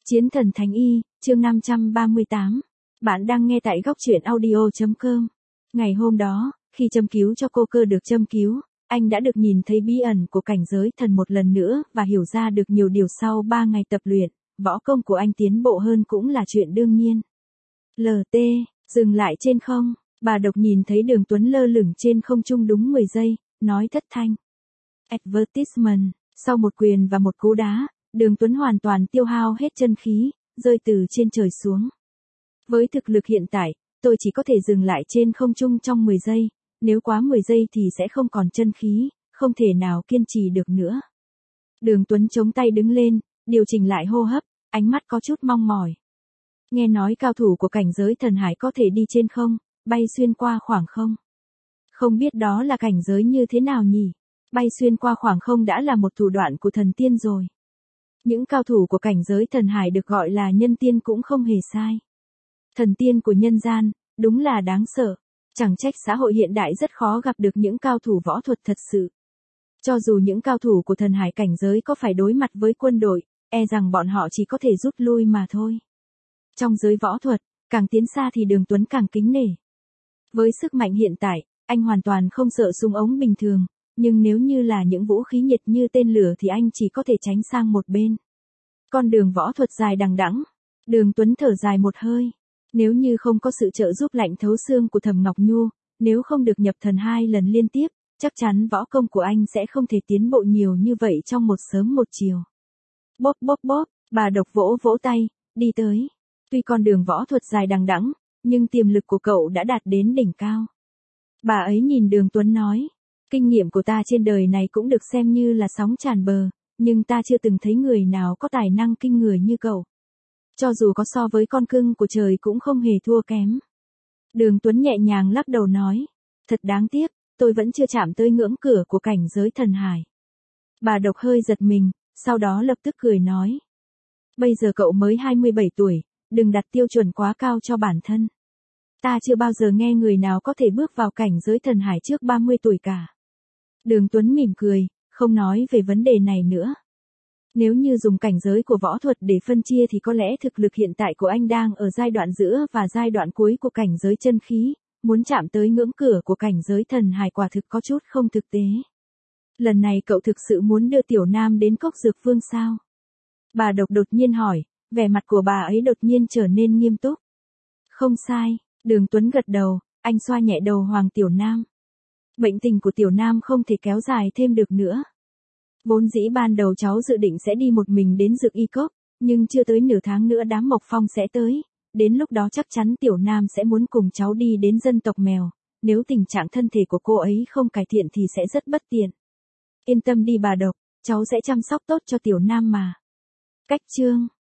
Chiến thần Thánh Y, chương 538. Bạn đang nghe tại góc truyện audio.com. Ngày hôm đó, khi châm cứu cho cô Cơ được châm cứu, anh đã được nhìn thấy bí ẩn của cảnh giới thần một lần nữa và hiểu ra được nhiều điều sau 3 ngày tập luyện. Võ công của anh tiến bộ hơn cũng là chuyện đương nhiên. LT, dừng lại trên không, bà Độc nhìn thấy Đường Tuấn lơ lửng trên không trung đúng 10 giây, nói thất thanh. Advertisement, sau một quyền và một cú đá, Đường Tuấn hoàn toàn tiêu hao hết chân khí, rơi từ trên trời xuống. Với thực lực hiện tại, tôi chỉ có thể dừng lại trên không trung trong 10 giây, nếu quá 10 giây thì sẽ không còn chân khí, không thể nào kiên trì được nữa. Đường Tuấn chống tay đứng lên, điều chỉnh lại hô hấp, ánh mắt có chút mong mỏi. Nghe nói cao thủ của cảnh giới thần hải có thể đi trên không, bay xuyên qua khoảng không. Không biết đó là cảnh giới như thế nào nhỉ? Bay xuyên qua khoảng không đã là một thủ đoạn của thần tiên rồi. Những cao thủ của cảnh giới thần hải được gọi là nhân tiên cũng không hề sai. Thần tiên của nhân gian, đúng là đáng sợ. Chẳng trách xã hội hiện đại rất khó gặp được những cao thủ võ thuật thật sự. Cho dù những cao thủ của thần hải cảnh giới có phải đối mặt với quân đội, e rằng bọn họ chỉ có thể rút lui mà thôi. Trong giới võ thuật, càng tiến xa thì Đường Tuấn càng kính nể. Với sức mạnh hiện tại, anh hoàn toàn không sợ súng ống bình thường, nhưng nếu như là những vũ khí nhiệt như tên lửa thì anh chỉ có thể tránh sang một bên. Con đường võ thuật dài đằng đẵng, Đường Tuấn thở dài một hơi. Nếu như không có sự trợ giúp lạnh thấu xương của Thẩm Ngọc Nhu, nếu không được nhập thần 2 lần liên tiếp, chắc chắn võ công của anh sẽ không thể tiến bộ nhiều như vậy trong một sớm một chiều. Bóp bóp bóp, bà Độc vỗ vỗ tay, đi tới. Tuy con đường võ thuật dài đằng đẵng, nhưng tiềm lực của cậu đã đạt đến đỉnh cao. Bà ấy nhìn Đường Tuấn nói, kinh nghiệm của ta trên đời này cũng được xem như là sóng tràn bờ, nhưng ta chưa từng thấy người nào có tài năng kinh người như cậu. Cho dù có so với con cưng của trời cũng không hề thua kém. Đường Tuấn nhẹ nhàng lắc đầu nói, thật đáng tiếc, tôi vẫn chưa chạm tới ngưỡng cửa của cảnh giới thần hải. Bà Độc hơi giật mình, sau đó lập tức cười nói, bây giờ cậu mới 27 tuổi, đừng đặt tiêu chuẩn quá cao cho bản thân. Ta chưa bao giờ nghe người nào có thể bước vào cảnh giới thần hải trước 30 tuổi cả. Đường Tuấn mỉm cười, không nói về vấn đề này nữa. Nếu như dùng cảnh giới của võ thuật để phân chia thì có lẽ thực lực hiện tại của anh đang ở giai đoạn giữa và giai đoạn cuối của cảnh giới chân khí, muốn chạm tới ngưỡng cửa của cảnh giới thần hải quả thực có chút không thực tế. Lần này cậu thực sự muốn đưa Tiểu Nam đến Cốc Dược Phương sao? Bà Độc đột nhiên hỏi, vẻ mặt của bà ấy đột nhiên trở nên nghiêm túc. Không sai, Đường Tuấn gật đầu, anh xoa nhẹ đầu Hoàng Tiểu Nam. Bệnh tình của Tiểu Nam không thể kéo dài thêm được nữa. Vốn dĩ ban đầu cháu dự định sẽ đi một mình đến Dược Y Cốc, nhưng chưa tới nửa tháng nữa đám Mộc Phong sẽ tới, đến lúc đó chắc chắn Tiểu Nam sẽ muốn cùng cháu đi đến dân tộc mèo, nếu tình trạng thân thể của cô ấy không cải thiện thì sẽ rất bất tiện. Yên tâm đi bà Độc, cháu sẽ chăm sóc tốt cho Tiểu Nam mà. Cách chương